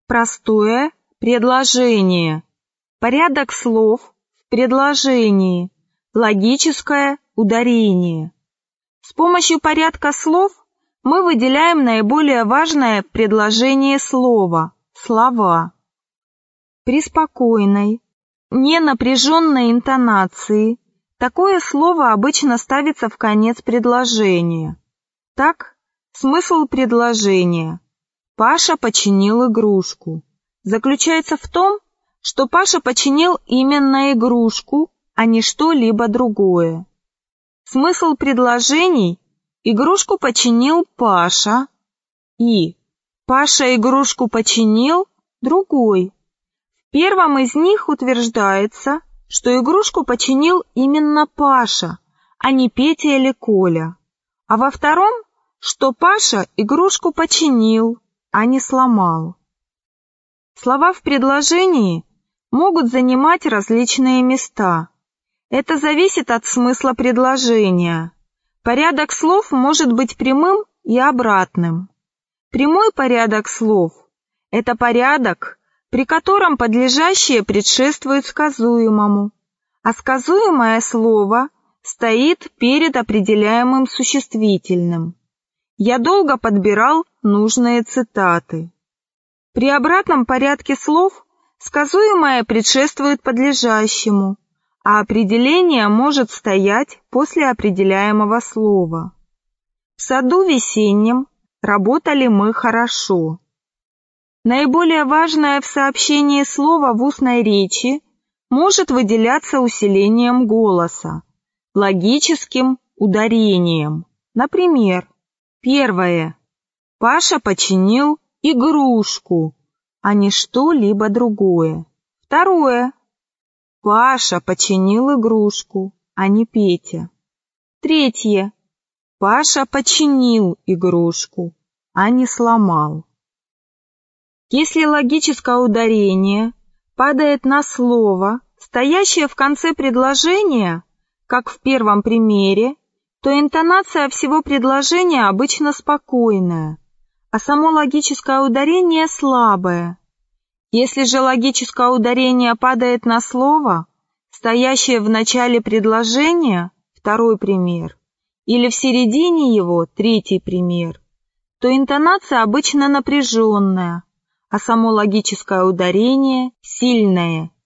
Простое предложение. Порядок слов в предложении. Логическое ударение. С помощью порядка слов мы выделяем наиболее важное предложение слова, слова. При спокойной, ненапряженной интонации такое слово обычно ставится в конец предложения. Так, смысл предложения «Паша починил игрушку» заключается в том, что Паша починил именно игрушку, а не что-либо другое. Смысл предложений «Игрушку починил Паша» и «Паша игрушку починил» другой. В первом из них утверждается, что игрушку починил именно Паша, а не Петя или Коля. А во втором, что Паша игрушку починил, а не сломал. Слова в предложении могут занимать различные места. Это зависит от смысла предложения. Порядок слов может быть прямым и обратным. Прямой порядок слов – это порядок, при котором подлежащее предшествует сказуемому, а сказуемое слово стоит перед определяемым существительным. Я долго подбирал нужные цитаты. При обратном порядке слов сказуемое предшествует подлежащему, а определение может стоять после определяемого слова. В саду весеннем работали мы хорошо. Наиболее важное в сообщении слово в устной речи может выделяться усилением голоса, логическим ударением. Например, первое. Паша починил игрушку, а не что-либо другое. Второе. Паша починил игрушку, а не Петя. Третье. Паша починил игрушку, а не сломал. Если логическое ударение падает на слово, стоящее в конце предложения, как в первом примере, то интонация всего предложения обычно спокойная, а само логическое ударение слабое. Если же логическое ударение падает на слово, стоящее в начале предложения, второй пример, или в середине его, третий пример, то интонация обычно напряженная, а само логическое ударение сильное